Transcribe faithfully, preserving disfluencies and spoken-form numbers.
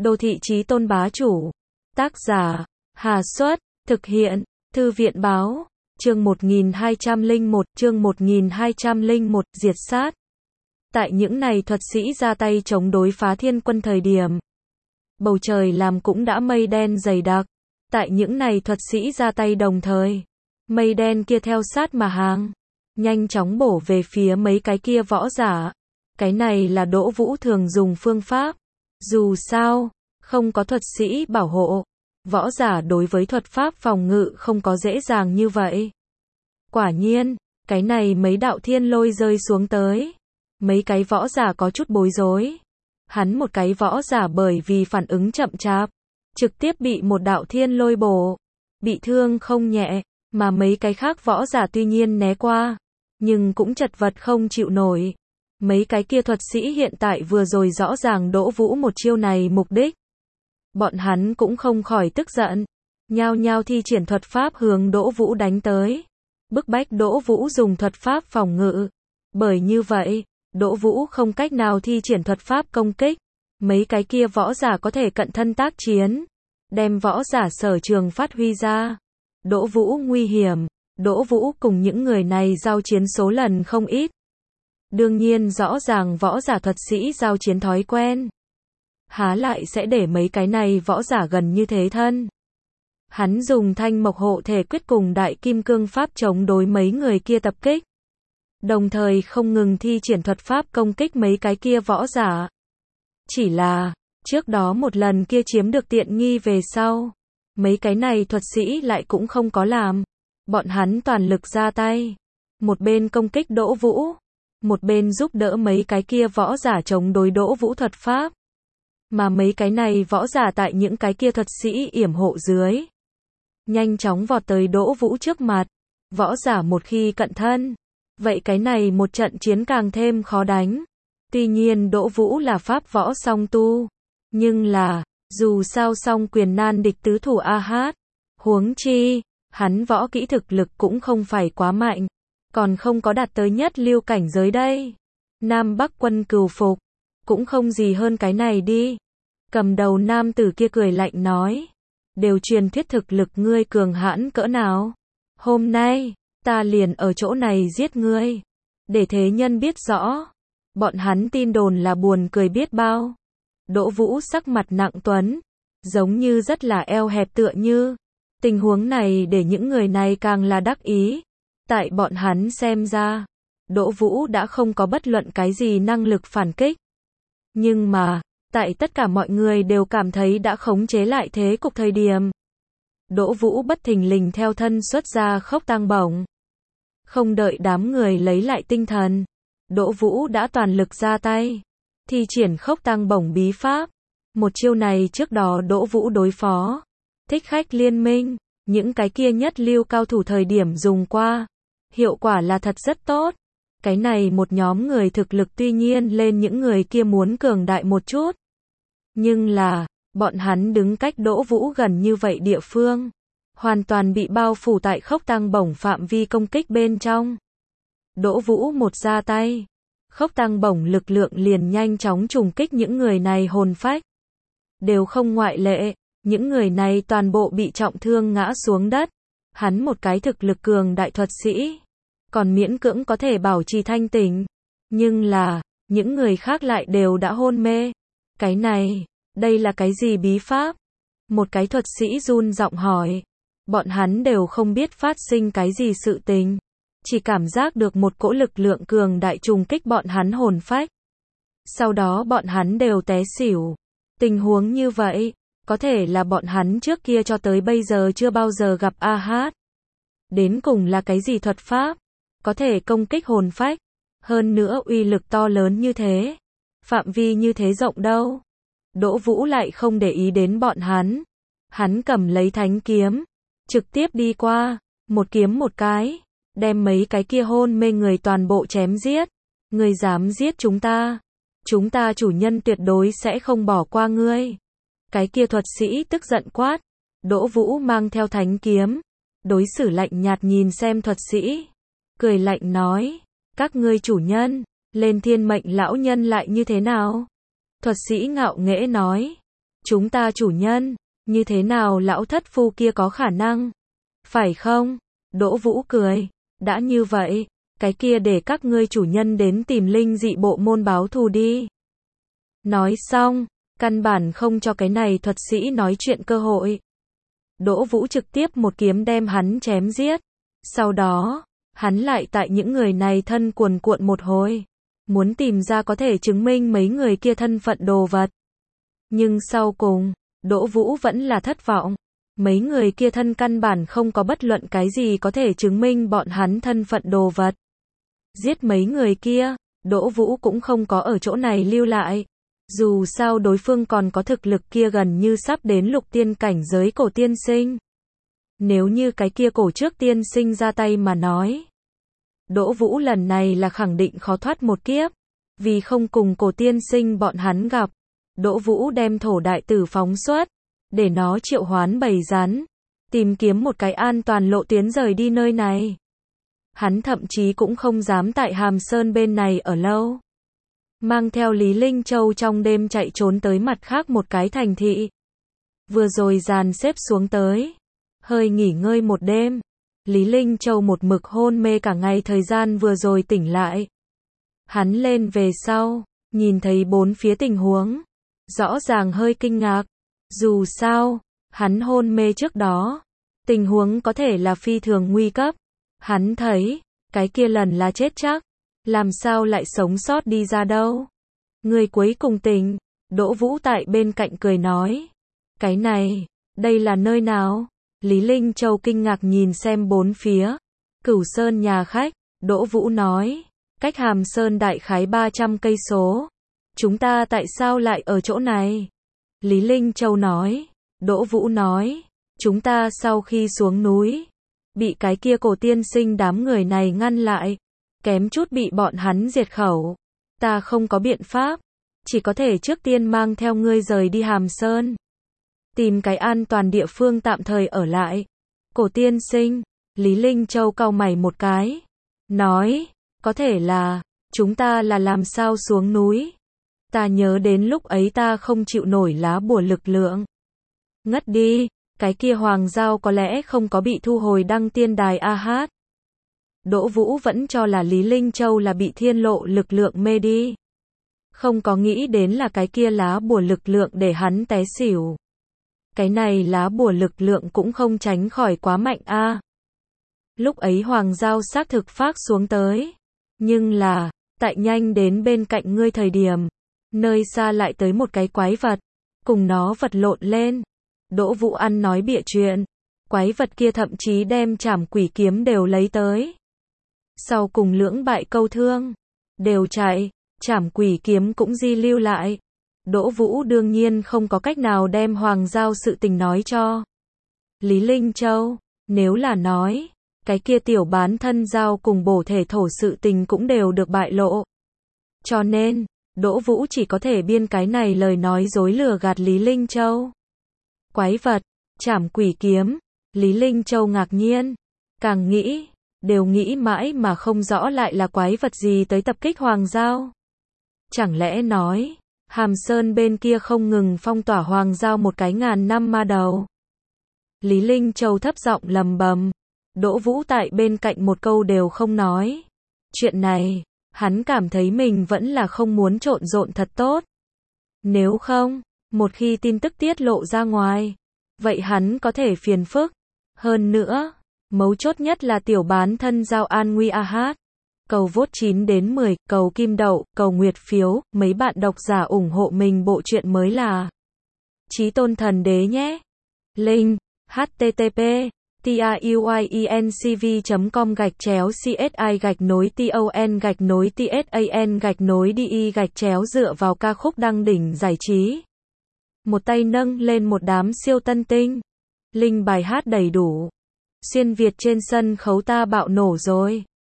Đô thị chí tôn bá chủ. Tác giả, Hà Xuất, thực hiện, Thư viện báo, chương một nghìn hai trăm lẻ một, chương một nghìn hai trăm lẻ một, diệt sát. Tại những này thuật sĩ ra tay chống đối phá thiên quân thời điểm, bầu trời làm cũng đã mây đen dày đặc. Tại những này thuật sĩ ra tay đồng thời, mây đen kia theo sát mà hàng, nhanh chóng bổ về phía mấy cái kia võ giả. Cái này là Đỗ Vũ thường dùng phương pháp. Dù sao, không có thuật sĩ bảo hộ, võ giả đối với thuật pháp phòng ngự không có dễ dàng như vậy. Quả nhiên, cái này mấy đạo thiên lôi rơi xuống tới. Mấy cái võ giả có chút bối rối. Hắn một cái võ giả bởi vì phản ứng chậm chạp, trực tiếp bị một đạo thiên lôi bổ, bị thương không nhẹ, mà mấy cái khác võ giả tuy nhiên né qua, nhưng cũng chật vật không chịu nổi. Mấy cái kia thuật sĩ hiện tại vừa rồi rõ ràng Đỗ Vũ một chiêu này mục đích. Bọn hắn cũng không khỏi tức giận, nhao nhao thi triển thuật pháp hướng Đỗ Vũ đánh tới, bức bách Đỗ Vũ dùng thuật pháp phòng ngự. Bởi như vậy, Đỗ Vũ không cách nào thi triển thuật pháp công kích. Mấy cái kia võ giả có thể cận thân tác chiến, đem võ giả sở trường phát huy ra. Đỗ Vũ nguy hiểm, Đỗ Vũ cùng những người này giao chiến số lần không ít. Đương nhiên rõ ràng võ giả thuật sĩ giao chiến thói quen, há lại sẽ để mấy cái này võ giả gần như thế thân. Hắn dùng thanh mộc hộ thể quyết cùng đại kim cương pháp chống đối mấy người kia tập kích, đồng thời không ngừng thi triển thuật pháp công kích mấy cái kia võ giả. Chỉ là, trước đó một lần kia chiếm được tiện nghi về sau, mấy cái này thuật sĩ lại cũng không có làm. Bọn hắn toàn lực ra tay, một bên công kích Đỗ Vũ, một bên giúp đỡ mấy cái kia võ giả chống đối Đỗ Vũ thuật pháp. Mà mấy cái này võ giả tại những cái kia thuật sĩ yểm hộ dưới, nhanh chóng vọt tới Đỗ Vũ trước mặt. Võ giả một khi cận thân, vậy cái này một trận chiến càng thêm khó đánh. Tuy nhiên Đỗ Vũ là pháp võ song tu, nhưng là, dù sao song quyền nan địch tứ thủ a hát. Huống chi, hắn võ kỹ thực lực cũng không phải quá mạnh, còn không có đạt tới nhất lưu cảnh giới đây. Nam Bắc quân cừu phục, cũng không gì hơn cái này đi. Cầm đầu nam tử kia cười lạnh nói, đều truyền thuyết thực lực ngươi cường hãn cỡ nào. Hôm nay, ta liền ở chỗ này giết ngươi, để thế nhân biết rõ. Bọn hắn tin đồn là buồn cười biết bao. Đỗ Vũ sắc mặt nặng tuấn, giống như rất là eo hẹp tựa như. Tình huống này để những người này càng là đắc ý. Tại bọn hắn xem ra, Đỗ Vũ đã không có bất luận cái gì năng lực phản kích. Nhưng mà, tại tất cả mọi người đều cảm thấy đã khống chế lại thế cục thời điểm, Đỗ Vũ bất thình lình theo thân xuất ra khốc tang bổng. Không đợi đám người lấy lại tinh thần, Đỗ Vũ đã toàn lực ra tay, thi triển khốc tang bổng bí pháp. Một chiêu này trước đó Đỗ Vũ đối phó Thích Khách Liên Minh, những cái kia nhất lưu cao thủ thời điểm dùng qua, hiệu quả là thật rất tốt. Cái này một nhóm người thực lực tuy nhiên lên những người kia muốn cường đại một chút, nhưng là, bọn hắn đứng cách Đỗ Vũ gần như vậy địa phương, hoàn toàn bị bao phủ tại khốc tang bổng phạm vi công kích bên trong. Đỗ Vũ một ra tay, khốc tang bổng lực lượng liền nhanh chóng trùng kích những người này hồn phách. Đều không ngoại lệ, những người này toàn bộ bị trọng thương ngã xuống đất. Hắn một cái thực lực cường đại thuật sĩ, còn miễn cưỡng có thể bảo trì thanh tỉnh. Nhưng là, những người khác lại đều đã hôn mê. Cái này, đây là cái gì bí pháp? Một cái thuật sĩ run giọng hỏi. Bọn hắn đều không biết phát sinh cái gì sự tình, chỉ cảm giác được một cỗ lực lượng cường đại trùng kích bọn hắn hồn phách. Sau đó bọn hắn đều té xỉu. Tình huống như vậy, có thể là bọn hắn trước kia cho tới bây giờ chưa bao giờ gặp a hát. Đến cùng là cái gì thuật pháp, có thể công kích hồn phách, hơn nữa uy lực to lớn như thế, phạm vi như thế rộng đâu. Đỗ Vũ lại không để ý đến bọn hắn. Hắn cầm lấy thánh kiếm, trực tiếp đi qua, một kiếm một cái, đem mấy cái kia hôn mê người toàn bộ chém giết. Ngươi dám giết chúng ta, chúng ta chủ nhân tuyệt đối sẽ không bỏ qua ngươi. Cái kia thuật sĩ tức giận quát. Đỗ Vũ mang theo thánh kiếm, đối xử lạnh nhạt nhìn xem thuật sĩ, cười lạnh nói, các ngươi chủ nhân, lên thiên mệnh lão nhân lại như thế nào? Thuật sĩ ngạo nghễ nói, Chúng ta chủ nhân, như thế nào lão thất phu kia có khả năng? Phải không? Đỗ Vũ cười, đã như vậy, cái kia để các ngươi chủ nhân đến tìm linh dị bộ môn báo thù đi. Nói xong, căn bản không cho cái này thuật sĩ nói chuyện cơ hội. Đỗ Vũ trực tiếp một kiếm đem hắn chém giết. Sau đó, hắn lại tại những người này thân cuồn cuộn một hồi, muốn tìm ra có thể chứng minh mấy người kia thân phận đồ vật. Nhưng sau cùng, Đỗ Vũ vẫn là thất vọng. Mấy người kia thân căn bản không có bất luận cái gì có thể chứng minh bọn hắn thân phận đồ vật. Giết mấy người kia, Đỗ Vũ cũng không có ở chỗ này lưu lại. Dù sao đối phương còn có thực lực kia gần như sắp đến lục tiên cảnh giới cổ tiên sinh. Nếu như cái kia cổ trước tiên sinh ra tay mà nói, Đỗ Vũ lần này là khẳng định khó thoát một kiếp. Vì không cùng cổ tiên sinh bọn hắn gặp, Đỗ Vũ đem thổ đại tử phóng xuất, để nó triệu hoán bầy rắn, tìm kiếm một cái an toàn lộ tuyến rời đi nơi này. Hắn thậm chí cũng không dám tại Hàm Sơn bên này ở lâu. Mang theo Lý Linh Châu trong đêm chạy trốn tới mặt khác một cái thành thị. Vừa rồi dàn xếp xuống tới, hơi nghỉ ngơi một đêm. Lý Linh Châu một mực hôn mê cả ngày thời gian vừa rồi tỉnh lại. Hắn lên về sau, nhìn thấy bốn phía tình huống, rõ ràng hơi kinh ngạc. Dù sao, hắn hôn mê trước đó, tình huống có thể là phi thường nguy cấp. Hắn thấy, cái kia lần là chết chắc, làm sao lại sống sót đi ra đâu. Người cuối cùng tỉnh, Đỗ Vũ tại bên cạnh cười nói. Cái này, đây là nơi nào? Lý Linh Châu kinh ngạc nhìn xem bốn phía. Cửu Sơn nhà khách, Đỗ Vũ nói, cách Hàm Sơn đại khái ba trăm cây số. Chúng ta tại sao lại ở chỗ này? Lý Linh Châu nói. Đỗ Vũ nói, chúng ta sau khi xuống núi, bị cái kia cổ tiên sinh đám người này ngăn lại, kém chút bị bọn hắn diệt khẩu. Ta không có biện pháp, chỉ có thể trước tiên mang theo ngươi rời đi Hàm Sơn, tìm cái an toàn địa phương tạm thời ở lại. Cổ tiên sinh, Lý Linh Châu cau mày một cái, nói, có thể là, chúng ta là làm sao xuống núi? Ta nhớ đến lúc ấy ta không chịu nổi lá bùa lực lượng. Ngất đi, cái kia hoàng giao có lẽ không có bị thu hồi đăng tiên đài a hát. Đỗ Vũ vẫn cho là Lý Linh Châu là bị thiên lộ lực lượng mê đi. Không có nghĩ đến là cái kia lá bùa lực lượng để hắn té xỉu. Cái này lá bùa lực lượng cũng không tránh khỏi quá mạnh a. Lúc ấy hoàng giao xác thực phát xuống tới. Nhưng là, tại nhanh đến bên cạnh ngươi thời điểm, nơi xa lại tới một cái quái vật, cùng nó vật lộn lên. Đỗ Vũ ăn nói bịa chuyện, quái vật kia thậm chí đem trảm quỷ kiếm đều lấy tới. Sau cùng lưỡng bại câu thương, đều chạy, trảm quỷ kiếm cũng di lưu lại. Đỗ Vũ đương nhiên không có cách nào đem hoàng giao sự tình nói cho Lý Linh Châu, nếu là nói, cái kia tiểu bán thân giao cùng bổ thể thổ sự tình cũng đều được bại lộ. Cho nên, Đỗ Vũ chỉ có thể biên cái này lời nói dối lừa gạt Lý Linh Châu. Quái vật, trảm quỷ kiếm, Lý Linh Châu ngạc nhiên, càng nghĩ, đều nghĩ mãi mà không rõ lại là quái vật gì tới tập kích hoàng giao. Chẳng lẽ nói, Hàm Sơn bên kia không ngừng phong tỏa hoàng giao một cái ngàn năm ma đầu. Lý Linh Châu thấp giọng lầm bầm, Đỗ Vũ tại bên cạnh một câu đều không nói. Chuyện này, hắn cảm thấy mình vẫn là không muốn trộn rộn thật tốt. Nếu không, một khi tin tức tiết lộ ra ngoài, vậy hắn có thể phiền phức. Hơn nữa, mấu chốt nhất là tiểu bán thân giao an nguy a hát. Cầu vote chín đến mười, cầu kim đậu, cầu nguyệt phiếu, mấy bạn độc giả ủng hộ mình bộ truyện mới là Chí Tôn Thần Đế nhé. Link http tauincv chấm com gạch chéo csi gạch nối ton gạch nối tsan gạch nối đi gạch chéo dựa vào ca khúc đăng đỉnh giải trí. Một tay nâng lên một đám siêu tân tinh. Link bài hát đầy đủ. Xuyên Việt trên sân khấu ta bạo nổ rồi.